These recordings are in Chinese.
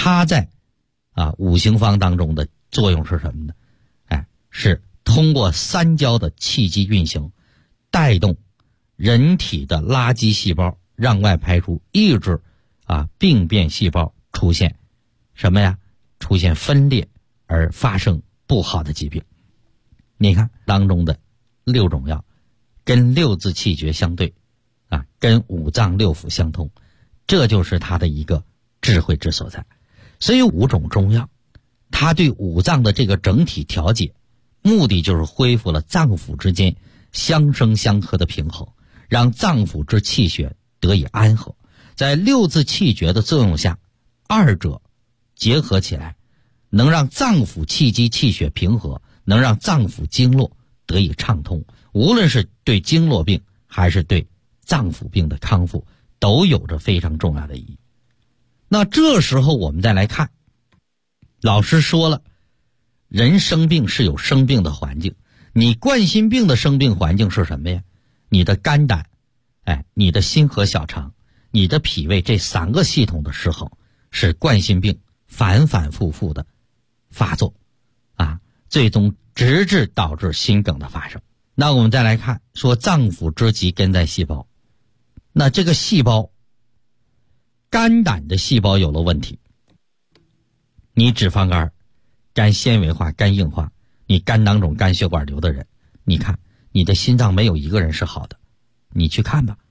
它在五行方当中的作用是什么呢？是通过三焦的气机运行，带动人体的垃圾细胞让外排出，抑制病变细胞出现什么呀？出现分裂而发生不好的疾病。你看当中的6种药跟6字气诀相对跟五脏六腑相通，这就是它的一个智慧之所在。所以5种中药它对五脏的这个整体调节，目的就是恢复了脏腑之间相生相克的平衡，让脏腑之气血得以安和。在6字气诀的作用下，二者结合起来，能让脏腑气机气血平和，能让脏腑经络得以畅通，无论是对经络病还是对脏腑病的康复，都有着非常重要的意义。那这时候我们再来看，老师说了，人生病是有生病的环境，你冠心病的生病环境是什么呀？你的肝胆，你的心和小肠，你的脾胃，这3个系统的失衡，使冠心病反反复复的发作最终直至导致心梗的发生。那我们再来看，说脏腑之疾根在细胞，那这个细胞，肝胆的细胞有了问题，你脂肪肝、肝纤维化、肝硬化，你肝囊肿、肝血管瘤的人，你看你的心脏没有一个人是好的，你去看吧，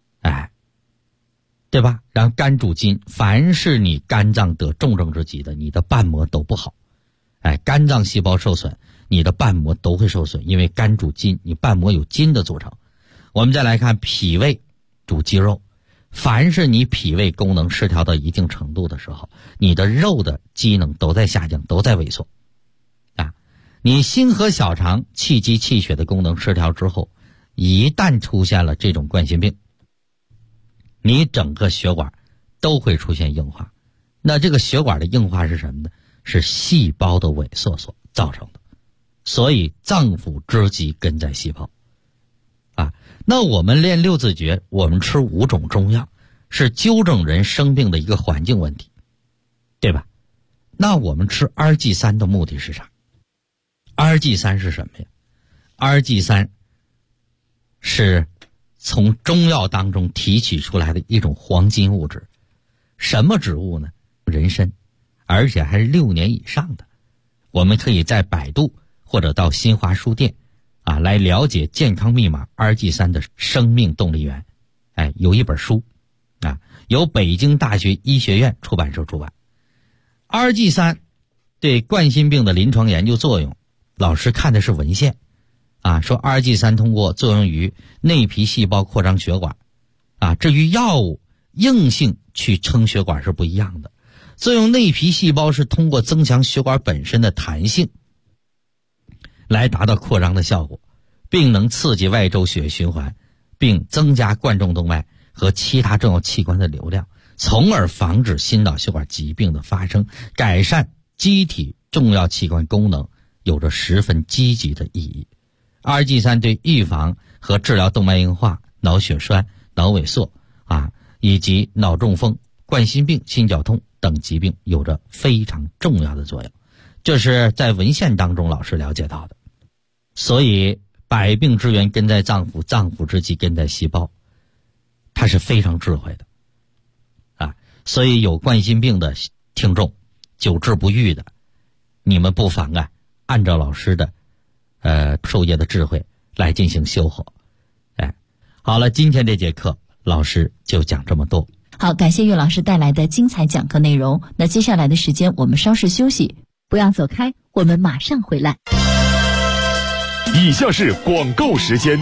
对吧？让肝主筋，凡是你肝脏得重症之疾的，你的瓣膜都不好。肝脏细胞受损，你的瓣膜都会受损，因为肝主筋，你瓣膜有筋的组成。我们再来看脾胃主肌肉，凡是你脾胃功能失调到一定程度的时候，你的肉的机能都在下降，都在萎缩。你心和小肠气机气血的功能失调之后，一旦出现了这种冠心病，你整个血管都会出现硬化。那这个血管的硬化是什么呢？是细胞的萎缩所造成的。所以脏腑之疾根在细胞那我们练6字诀，我们吃5种中药，是纠正人生病的一个环境问题，对吧？那我们吃二剂3的目的是啥？二剂3是什么呀？二剂3是从中药当中提取出来的一种黄金物质。什么植物呢？人参，而且还是6年以上的。我们可以在百度或者到新华书店来了解健康密码二剂3的生命动力源。有一本书由北京大学医学院出版社出版。二剂3对冠心病的临床研究作用，老师看的是文献说二剂3通过作用于内皮细胞扩张血管至于药物硬性去撑血管是不一样的。作用内皮细胞是通过增强血管本身的弹性来达到扩张的效果，并能刺激外周血液循环，并增加冠状动脉和其他重要器官的流量，从而防止心脑血管疾病的发生，改善机体重要器官功能，有着十分积极的意义。二剂3对预防和治疗动脉硬化、脑血栓、脑萎缩以及脑中风、冠心病、心绞痛等疾病有着非常重要的作用，这是在文献当中老师了解到的。所以百病之源根在脏腑，脏腑之疾根在细胞，它是非常智慧的所以有冠心病的听众，久治不愈的，你们不妨按照老师的授业的智慧来进行修和。好了，今天这节课老师就讲这么多。 好，感谢岳老师带来的精彩讲课内容。那接下来的时间我们稍事休息，不要走开，我们马上回来。 以下是广告时间。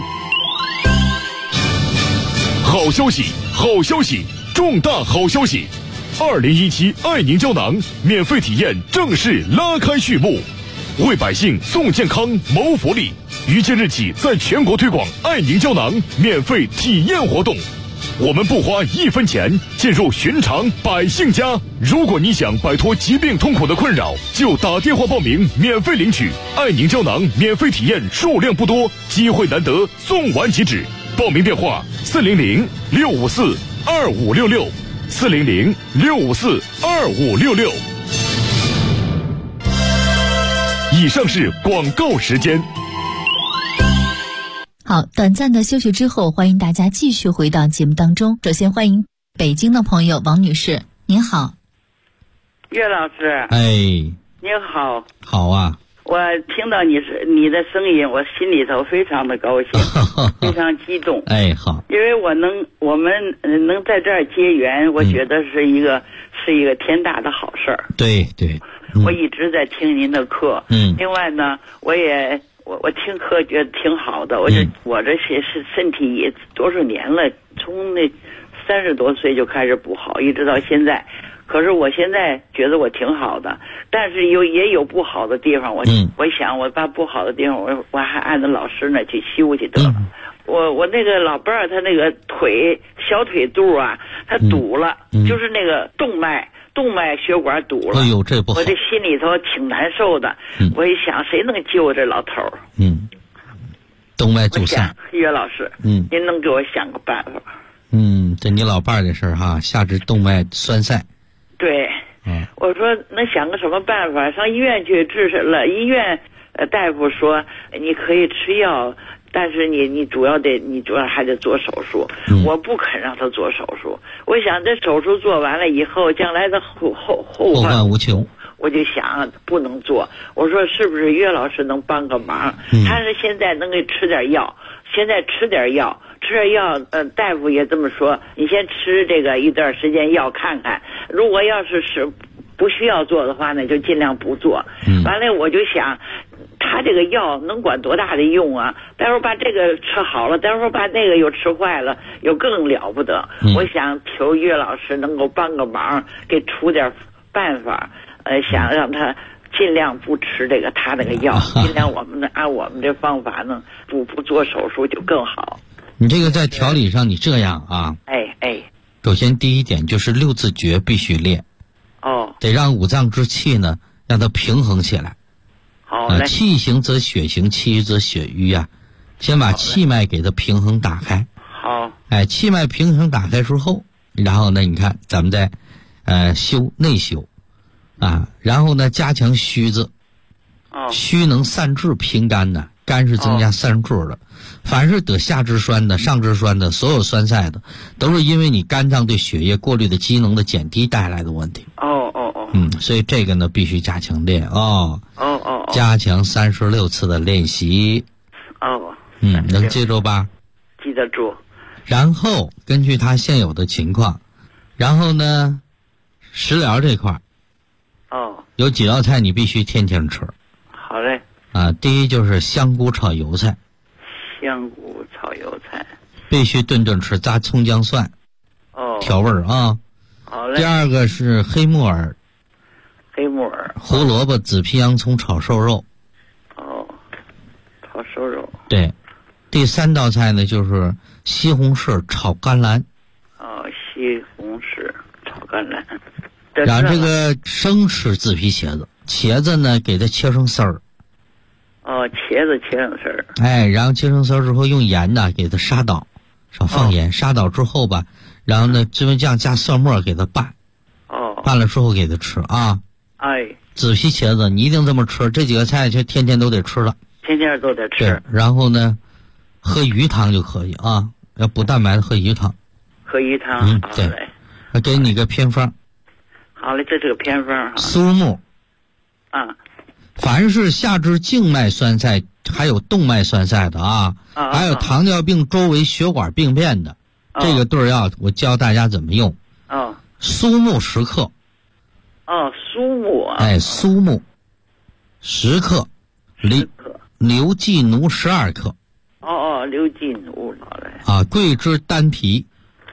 好消息，好消息，重大好消息！2017爱宁胶囊免费体验正式拉开序幕，为百姓送健康谋福利。于今日起在全国推广爱宁胶囊免费体验活动，我们不花1分钱，进入寻常百姓家。如果你想摆脱疾病痛苦的困扰，就打电话报名免费领取爱宁胶囊免费体验，数量不多，机会难得，送完即止。报名电话400-654-2566 400-654-2566。以上是广告时间。 好，短暂的休息之后，欢迎大家继续回到节目当中。首先欢迎北京的朋友王女士，您好。 岳老师， 哎， 您好。 好啊。 我听到你的声音，我心里头非常的高兴，非常激动。 哎，好， 因为我们能在这儿结缘，我觉得是一个天大的好事儿。 对对， 我一直在听您的课。另外呢，我听课觉得挺好的。我这些是身体也多少年了，从那30多岁就开始不好，一直到现在。可是我现在觉得我挺好的，但是也有不好的地方。我想我把不好的地方我还按照老师那去修去得了。我那个老伴儿他那个小腿肚啊，他堵了，就是那个动脉血管堵了。 哎呦，这不好。 我这心里头挺难受的。我一想，谁能救这老头儿？ 动脉阻塞。 岳老师，您能给我想个办法？ 这你老伴儿的事儿哈，下肢动脉栓塞。 对，我说能想个什么办法？上医院去治了，医院大夫说你可以吃药，但是你主要还得做手术。我不肯让他做手术，我想这手术做完了以后，将来的后患无穷。 我就想不能做，我说是不是岳老师能帮个忙？他是现在能给吃点药，吃点药，大夫也这么说，你先吃这个一段时间药看看，如果要是不需要做的话呢，就尽量不做。完了我就想，他这个药能管多大的用啊？待会儿把这个吃好了，待会儿把那个又吃坏了，又更了不得。我想求岳老师能够帮个忙，给出点办法，想让他尽量不吃他那个药，尽量按我们这方法呢，不做手术就更好。 你这个在调理上，你这样啊，首先第一点就是6字诀必须练，得让五脏之气呢让它平衡起来。好，气行则血行，气郁则血瘀啊，先把气脉给它平衡打开。 好， 气脉平衡打开之后，然后呢，你看咱们再内修啊，然后呢加强虚字。虚能散滞平肝的，肝是增加散滞的。凡是得下肢栓的、上肢栓的，所有栓塞的，都是因为你肝脏对血液过滤的机能的减低带来的问题。所以这个呢必须加强练加强36次的练习。能记住吧？ 记得住。 然后根据他现有的情况，然后呢，食疗这块有几道菜你必须天天吃。 好嘞。 第一就是香菇炒油菜。 香菇炒油菜必须顿顿吃，加葱姜蒜调味儿啊。 好嘞。 第二个是黑木耳、胡萝卜、紫皮洋葱炒瘦肉。 炒瘦肉。 对。第3道菜呢就是西红柿炒甘蓝。 西红柿炒甘蓝。 然后这个生吃紫皮茄子，茄子呢给它切成丝儿。 茄子切成丝儿。 然后切成丝儿之后用盐呢给它杀倒，少放盐，杀倒之后吧，然后呢芝麻酱加蒜末给它拌。拌了之后给它吃啊。紫皮茄子你一定这么吃，这几个菜就天天都得吃了。 天天都得吃。 对，然后呢喝鱼汤就可以啊，要补蛋白的喝鱼汤。 喝鱼汤。 对。我给你个偏方。 好嘞，这是个偏方。 苏木。凡是下肢静脉栓塞还有动脉栓塞的还有糖尿病周围血管病变的，这个对药我教大家怎么用。苏木10克。 苏木苏木10克。牛寄奴12克。 牛寄奴。好嘞。 桂枝丹皮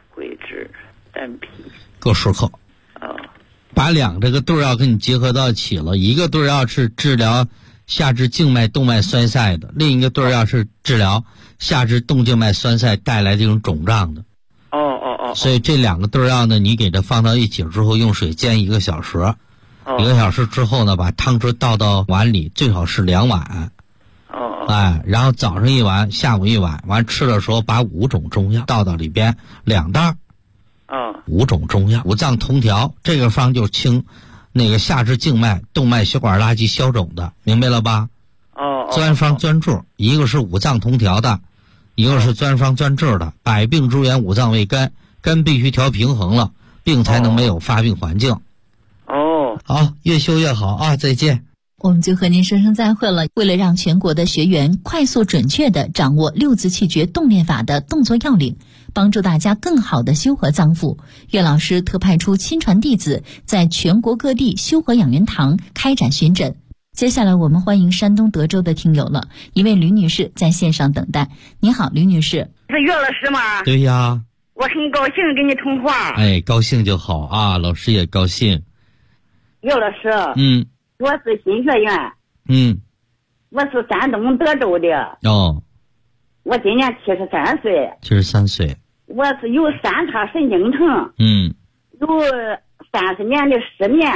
各10克。把这个对药跟你结合到一起了，一个对药是治疗下肢静脉动脉栓塞的，另一个对药是治疗下肢动静脉栓塞带来这种肿胀的。所以这2个对药呢，你给它放到一起之后，用水煎1个小时。1个小时之后呢，把汤汁倒到碗里，最好是2碗。然后早上1碗，下午1碗，完吃的时候把5种中药倒到里边，2袋。 5种中药，五脏通调，这个方就清那个下肢静脉、动脉血管垃圾消肿的，明白了吧？专方专治，一个是五脏通调的，一个是专方专治的。百病之源，五脏为根，根必须调平衡了，病才能没有发病环境。好，越修越好啊！再见。 我们就和您说声再会了。为了让全国的学员快速准确地掌握六字气诀动练法的动作要领，帮助大家更好地修和脏腑，岳老师特派出亲传弟子在全国各地修和养元堂开展巡诊。接下来我们欢迎山东德州的听友了，一位吕女士在线上等待。你好，吕女士。 是岳老师吗？ 对呀。 我很高兴跟你通话。 哎，高兴就好啊，老师也高兴。 岳老师。我是新学员。我是山东德州的。我今年73岁。 73岁。 我是有三叉神经症。有30年的失眠。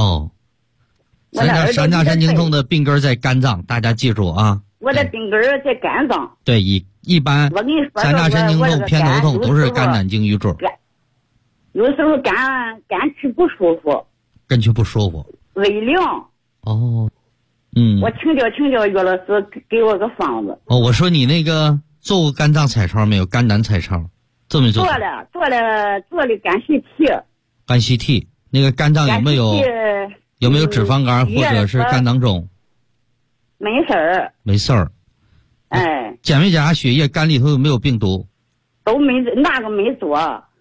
三叉神经痛的病根在肝脏，大家记住啊。 我的病根在肝脏。 对，一般三叉神经痛、偏头痛都是肝胆经瘀滞。 有时候肝区不舒服。 肝区不舒服。 微凉。我请教岳老师给我个方子。 我说你那个做过肝脏彩超没有？肝胆彩超做没做？ 做了肝吸体。 肝吸体，那个肝脏有没有脂肪肝或者是肝囊肿？ 没事儿。 没事儿。检没检查血液，肝里头有没有病毒？ 都没，那个没做。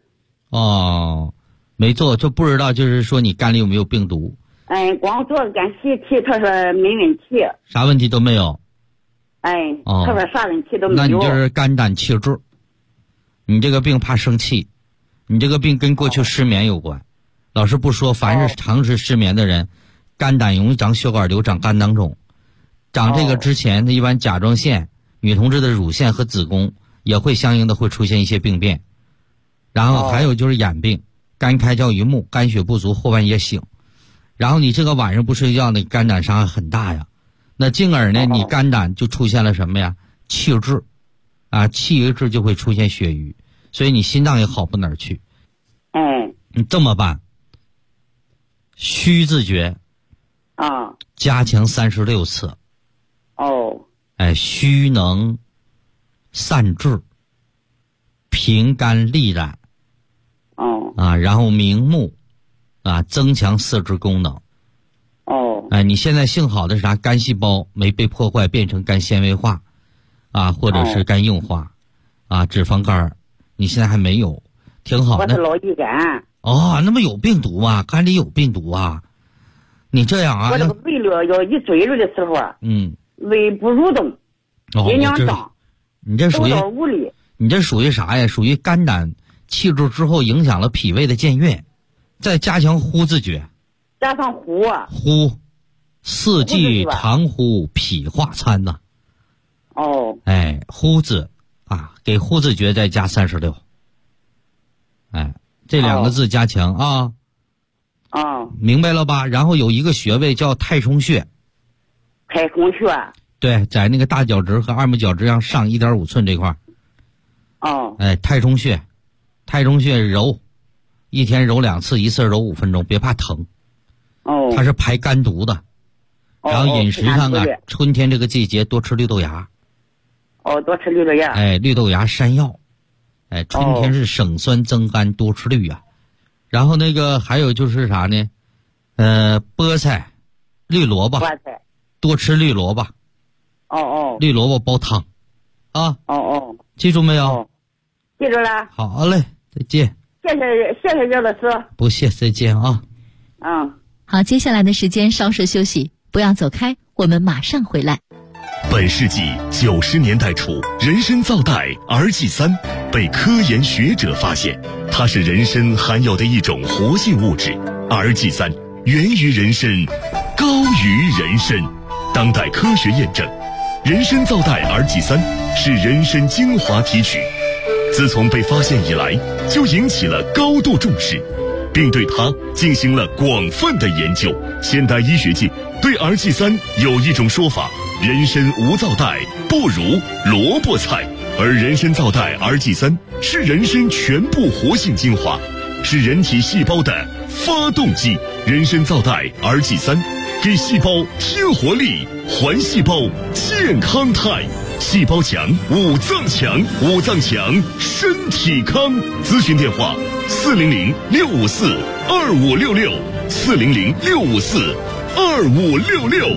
没做就不知道，就是说你肝里有没有病毒？ 光做肝吸体，他说没问题。 啥问题都没有。 他说啥问题都没有。 那你就是肝胆气滞，你这个病怕生气，你这个病跟过去失眠有关。老师不说，凡是长时失眠的人，肝胆容易长血管瘤、长肝囊肿。长这个之前，一般甲状腺、女同志的乳腺和子宫也会相应的会出现一些病变。然后还有就是眼病，肝开窍于目，肝血不足，后半夜醒。然后你这个晚上不睡觉，那肝胆伤害很大呀。那进而呢，你肝胆就出现了什么呀？气滞，气一滞就会出现血瘀，所以你心脏也好不哪儿去。你这么办，虚字诀加强36次。虚能散滞，平肝利胆。然后明目。增强四肢功能。你现在幸好的是啥？肝细胞没被破坏变成肝纤维化，或者是肝硬化，脂肪肝你现在还没有，挺好的。 我是老乙肝。 那么有病毒啊？肝里有病毒啊？你这样我这个胃要一坠入的时候胃不蠕动，阴阳胀， 你这属于无力。 你这属于啥呀？属于肝胆气滞之后影响了脾胃的健运。再加强呼字诀， 加上呼四季常呼，脾化餐呐。呼字给呼字诀再加36。这2个字加强明白了吧？然后有一个穴位叫太冲穴。 太冲穴。 对，在那个大脚趾和二拇脚趾上1.5寸这块。太冲穴，揉。一天揉2次，一次揉5分钟，别怕疼。它是排肝毒的。然后饮食上春天这个季节多吃绿豆芽。 多吃绿豆芽。 绿豆芽山药。春天是省酸增肝，多吃绿啊。然后那个还有就是啥呢？菠菜、绿萝卜。多吃绿萝卜。绿萝卜煲汤。记住没有？ 记住了。 好嘞，再见。 谢谢岳老师。 不谢，再见啊。 好，接下来的时间稍事休息，不要走开，我们马上回来。 本世纪90年代初，人参皂苷 RG3 被科研学者发现，它是人参含有的一种活性物质。RG3 源于人参，高于人参。当代科学验证，人参皂苷 RG3 是人参精华提取。自从被发现以来，就引起了高度重视，并对它进行了广泛的研究。现代医学界对 RG3 有一种说法：人参无皂苷，不如萝卜菜。而人参皂苷 RG3 是人参全部活性精华， 是人体细胞的发动机。人参皂苷2G3，给细胞添活力，还细胞健康态。细胞强，五脏强，五脏强，身体康。咨询电话：400-654-2566，400-654-2566。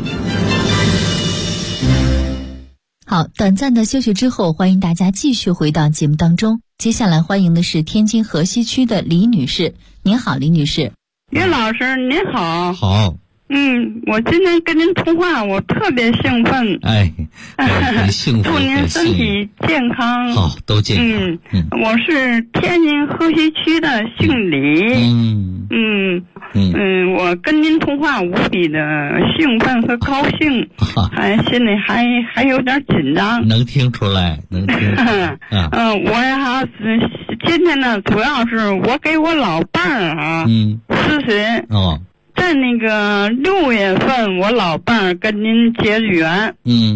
好，短暂的休息之后，欢迎大家继续回到节目当中。接下来欢迎的是天津河西区的李女士。您好，李女士。 岳老师您好。 好。 我今天跟您通话，我特别兴奋。 很幸福。 祝您身体健康。 好，都健康。 我是天津河西区的，姓李。我跟您通话无比的兴奋和高兴，心里还有点紧张。 能听出来，能听出来。 我呀，今天呢，主要是我给我老伴儿咨询。在那个6月份，我老伴儿跟您结缘。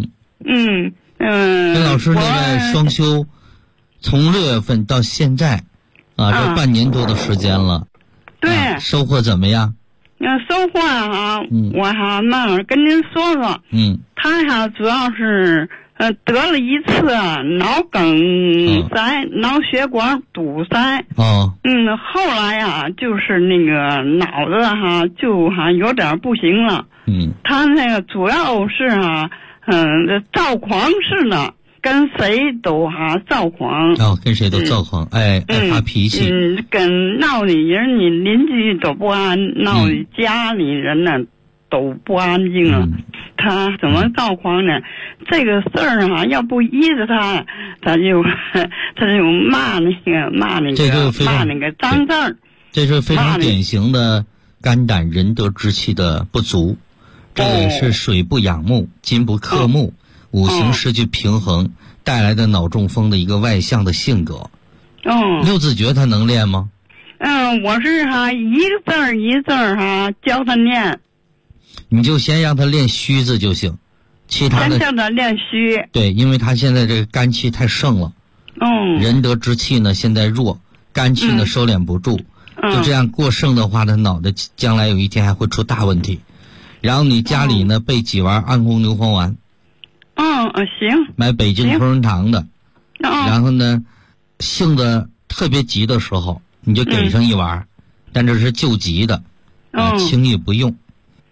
跟老师那个双修，从6月份到现在，这半年多的时间了。 对。 收获怎么样？ 收获我慢慢跟您说说。他主要是得了一次脑梗塞，脑血管堵塞。后来就是那个脑子就有点不行了。他那个主要是躁狂似的，跟谁都躁狂。 跟谁都躁狂，爱发脾气。 跟闹的人，你邻居都不安，闹的家里人呢都不安静了。他怎么躁狂呢？这个事儿要不依着他就骂那个脏字儿。 这是非常典型的肝胆仁德之气的不足。这个是水不养木，金不克木，五行失去平衡带来的脑中风的一个外向的性格。六字诀他能练吗？ 我是一个字儿一字儿教他念。 你就先让他练虚字就行，其他的先叫他练虚。 对，因为他现在这个肝气太盛了。仁德之气呢现在弱，肝气呢收敛不住。就这样过剩的话，他脑袋将来有一天还会出大问题。然后你家里呢备几丸安宫牛黄丸。 行。 买北京同仁堂的。然后呢，性子特别急的时候，你就给上一丸，但这是救急的，轻易不用。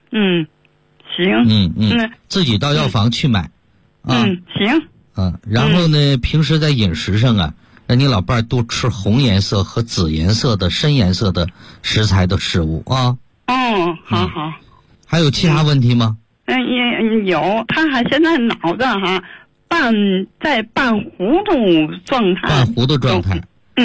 行。 自己到药房去买。 行。 然后呢，平时在饮食上让你老伴儿多吃红颜色和紫颜色的深颜色的食材的食物啊。 好。 还有其他问题吗？ 也有，他现在脑子在半糊涂状态。 半糊涂状态。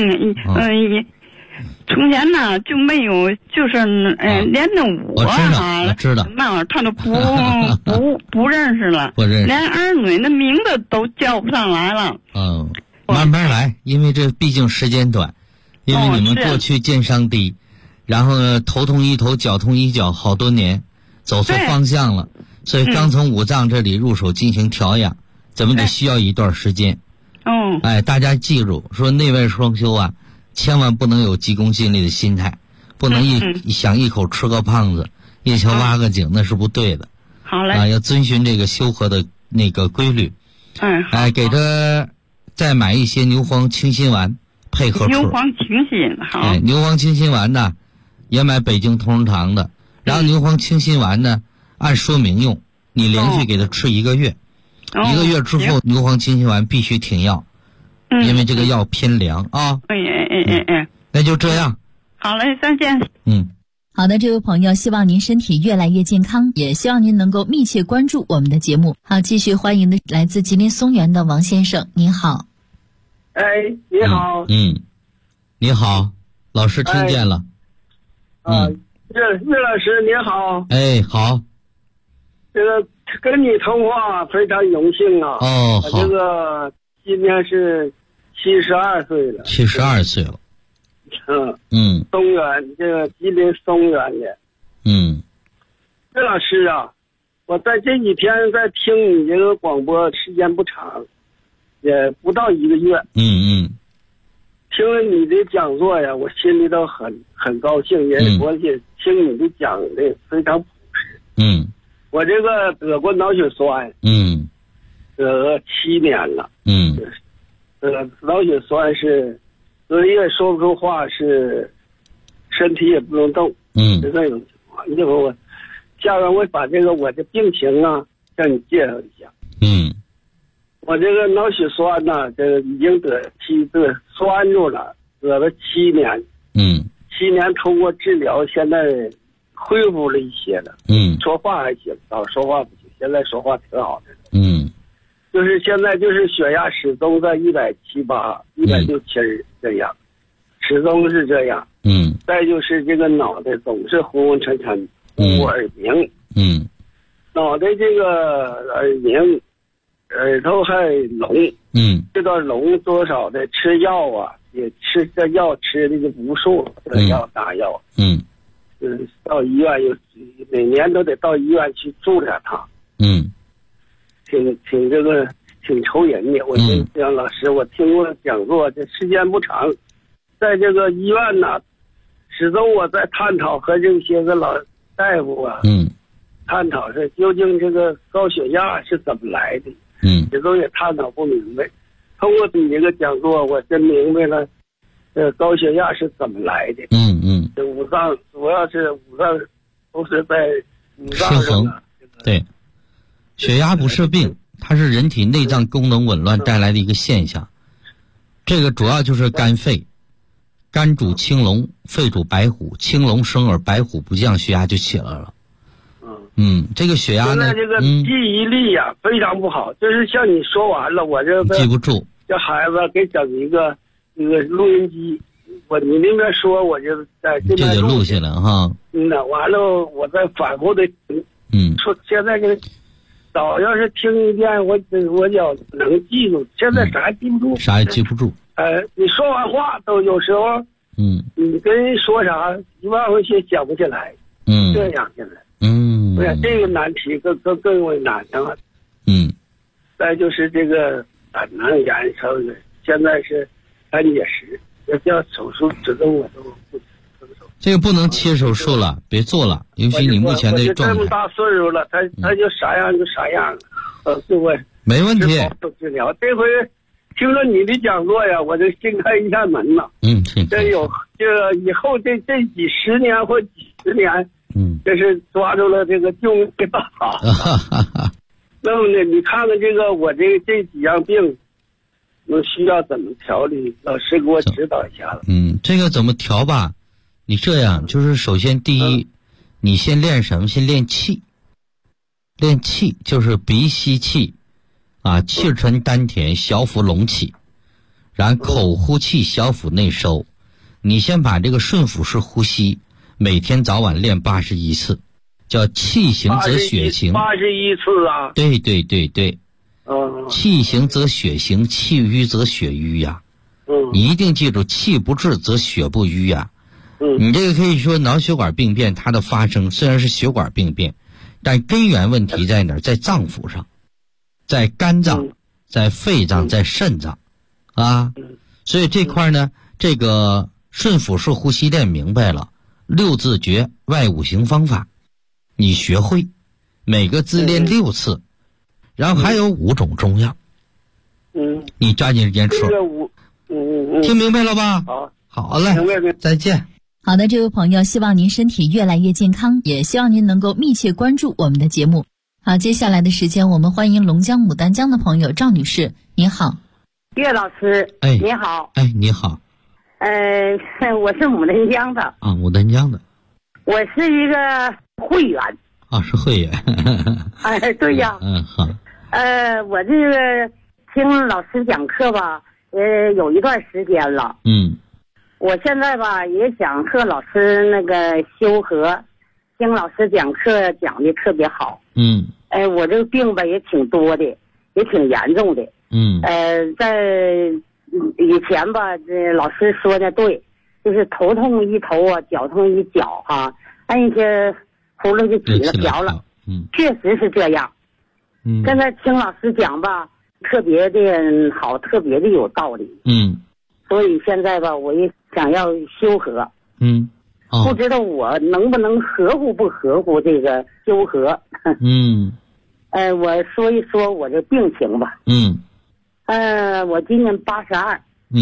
从前呢就没有，就是连着我知道， 慢慢他都不认识了，连儿女的名字都叫不上来了。 慢慢来，因为这毕竟时间短，因为你们过去见伤低，然后呢头痛医头，脚痛医脚，好多年走错方向了，所以刚从五脏这里入手进行调养，怎么得需要一段时间。大家记住，说内外双修千万不能有急功近利的心态，不能想一口吃个胖子，一枪挖个井，那是不对的。 好嘞。 要遵循这个修和的那个规律。给他再买一些牛黄清心丸配合吃。 牛黄清心好。 牛黄清心丸呢，也买北京同仁堂的。然后牛黄清心丸呢，按说明用，你连续给他吃1个月，1个月之后牛黄清心丸必须停药。因为这个药偏凉啊。那就这样。 好嘞，再见。 好的，这位朋友，希望您身体越来越健康，也希望您能够密切关注我们的节目。好，继续欢迎的来自吉林松原的王先生，您好。 你好。 你好，老师听见了。 岳老师您好。 好。 这个跟你通话非常荣幸啊。 好。 这个今年是72岁了。 72岁了。 松原，这个吉林松原的。岳老师我在这几天在听你这个广播，时间不长，也不到1个月。 听了你的讲座呀，我心里都很高兴，我也听你的讲的非常朴实。我这个得过脑血栓，得了7年了。脑血栓是嘴也说不出话，是身体也不能动。是那种情况。一会儿下边我把这个我的病情啊向你介绍一下。我这个脑血栓呢，这个已经得栓住了，得了7年。7年通过治疗，现在恢复了一些了。说话还行，早说话不行，现在说话挺好的。就是现在就是血压始终在178、167这样，始终是这样。再就是这个脑袋总是昏昏沉沉，忽耳鸣。脑袋这个耳鸣。耳朵还聋，这个聋多少的吃药啊，也吃这药吃的就无数这药大药，到医院每年都得到医院去住2趟，挺愁人的。我跟姜老师，我听过讲座，这时间不长，在这个医院呢，始终我在探讨和这些个老大夫啊，探讨是究竟这个高血压是怎么来的。始终也探讨不明白。通过你这个讲座，我真明白了，高血压是怎么来的。这五脏主要是五脏都是在五脏上的。 对，血压不是病，它是人体内脏功能紊乱带来的一个现象。这个主要就是肝肺，肝主青龙，肺主白虎，青龙生而白虎不降，血压就起来了。这个血压呢， 现在这个记忆力呀非常不好，就是像你说完了，我这个记不住。 这孩子给整一个录音机，你那边说，我就在这边就得录下来哈。 完了我再反复的说现在这个早要是听一遍，我就能记住，现在啥也记不住， 啥也记不住。 你说完话都有时候，你跟人说啥1万块钱想不起来，这样现在。这个难题更为难了。再就是这个胆囊炎症的，现在是肝结石，要叫手术指动我都不承受。 这个不能切手术了，别做了，尤其你目前的状态。 这么大岁数了，他就啥样就啥样了。对不对？ 没问题。 治疗这回听了你的讲座呀，我就新开一扇门了。这有这以后这几十年或几十年。这是抓住了这个救命的大法。那么呢，你看看这个我这几样病，需要怎么调理？老师给我指导一下了。 这个怎么调吧？你这样就是首先第一，你先练什么？先练气。练气就是鼻吸气，气沉丹田，小腹隆起，然后口呼气，小腹内收。你先把这个顺腹式呼吸。每天早晚练81次，叫气行则血行。 81次啊！ 对。气行则血行，气瘀则血瘀呀。你一定记住，气不滞则血不瘀呀。你这个可以说脑血管病变，它的发生虽然是血管病变，但根源问题在哪儿？在脏腑上，在肝脏，在肺脏，在肾脏，所以这块呢，这个顺腹式呼吸练明白了。6字诀外5行方法你学会，每个字练6次，然后还有5种中药，你抓紧时间吃。听明白了吧？好嘞，再见。 好的，这位朋友，希望您身体越来越健康，也希望您能够密切关注我们的节目。好，接下来的时间我们欢迎龙江牡丹江的朋友赵女士，您好。 岳老师，你好。 你好。 我是牡丹江的。 牡丹江的。 我是一个会员。 是会员。 对呀。 好。 我这个听老师讲课吧，有一段时间了。我现在吧也想和老师那个修和，听老师讲课讲的特别好。我这个病吧也挺多的，也挺严重的。在以前吧，这老师说的对，就是头痛一头啊，脚痛一脚按一些葫芦就起了瓢了。确实是这样。现在听老师讲吧，特别的好，特别的有道理。 所以现在吧，我也想要修和。不知道我能不能合乎不合乎这个修和。我说一说我这病情吧。我今年82。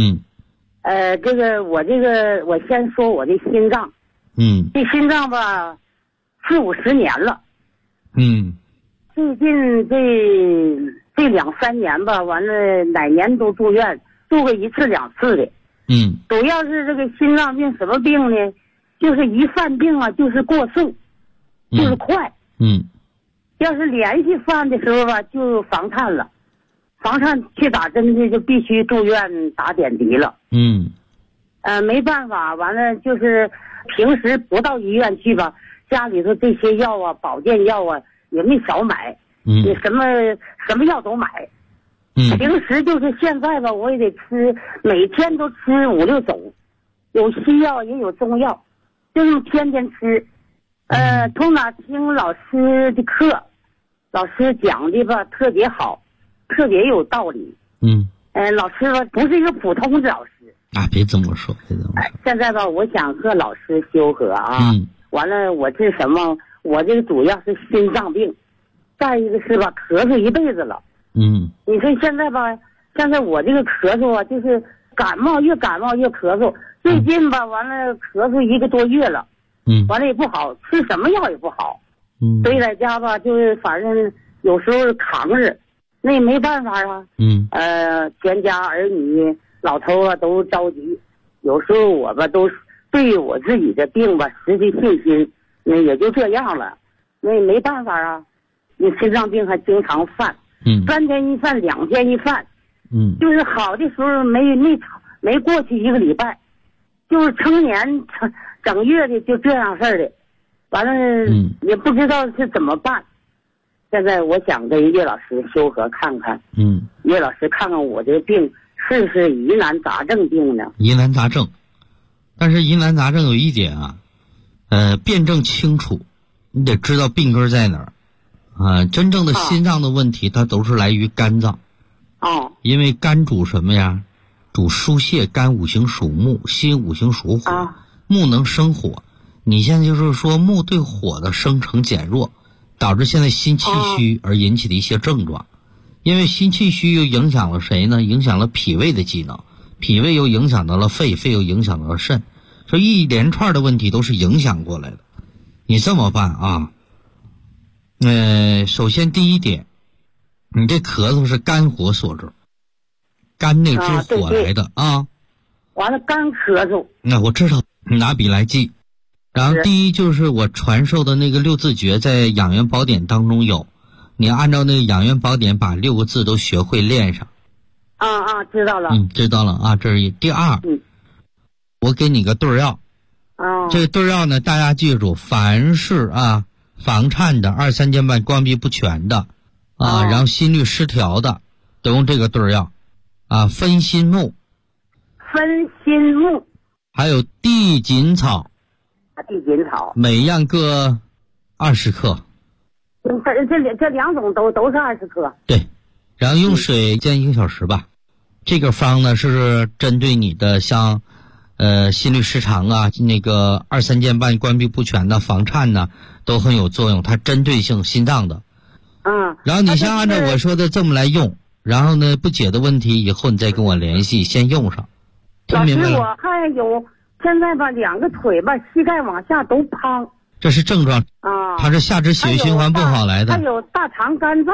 我先说我的心脏。这心脏吧，40-50年了。最近这2-3年吧，完了哪年都住院，住个1次2次的。主要是这个心脏病什么病呢？就是一犯病啊，就是过速，就是快。要是连续犯的时候吧，就房颤了，房颤去打针去就必须住院打点滴了。没办法，完了就是平时不到医院去吧，家里头这些药啊，保健药啊也没少买。你什么药都买。平时就是现在吧，我也得吃，每天都吃5-6种，有西药也有中药，就是天天吃。从哪听老师的课，老师讲的吧特别好，特别有道理。老师吧不是一个普通的老师啊，别这么说， 现在吧，我想和老师修和啊。完了，我这什么，我这个主要是心脏病，再一个是吧，咳嗽一辈子了。你说现在吧，现在我这个咳嗽啊，就是感冒越咳嗽。最近吧，完了咳嗽1个多月了。完了也不好，吃什么药也不好。所以在家吧，就是反正有时候扛着，那也没办法啊。全家儿女老头啊都着急，有时候我吧都对我自己的病吧失去信心，那也就这样了，那也没办法啊。你心脏病还经常犯，3天一犯，2天一犯。就是好的时候没过去1个礼拜，就是成年整月的就这样事儿的，完了也不知道是怎么办。现在我想跟岳老师修和看看。岳老师看看我这病是不是疑难杂症病呢？ 疑难杂症，但是疑难杂症有一点啊，辩证清楚，你得知道病根在哪儿啊。真正的心脏的问题，它都是来于肝脏。因为肝主什么呀？主疏泄，肝五行属木，心五行属火，木能生火。你现在就是说木对火的生成减弱，导致现在心气虚而引起的一些症状。因为心气虚又影响了谁呢？影响了脾胃的机能，脾胃又影响到了肺，肺又影响到了肾，所以一连串的问题都是影响过来的。你这么办啊？首先第一点，你这咳嗽是肝火所致，肝内之火来的啊。 完了肝咳嗽。 那我知道，拿笔来记。然后第一就是我传授的那个6字诀，在养元宝典当中有，你按照那个养元宝典把6个字都学会练上。 知道了。 知道了啊，这是一。第二，我给你个对药。这个对药呢，大家记住，凡是房颤的、2、3间半关闭不全的然后心律失调的，都用这个对药分心木，还有地锦草。每样各20克。 这2种都是20克。 对，然后用水煎1个小时吧。这个方呢是针对你的像心律失常那个2、3间半关闭不全的房颤呢都很有作用，它针对性心脏的。然后你先按照我说的这么来用，然后呢不解的问题以后你再跟我联系，先用上。 老师，我还有现在吧2个腿吧膝盖往下都胖。 这是症状它是下肢血液循环不好来的。 还有大肠干燥。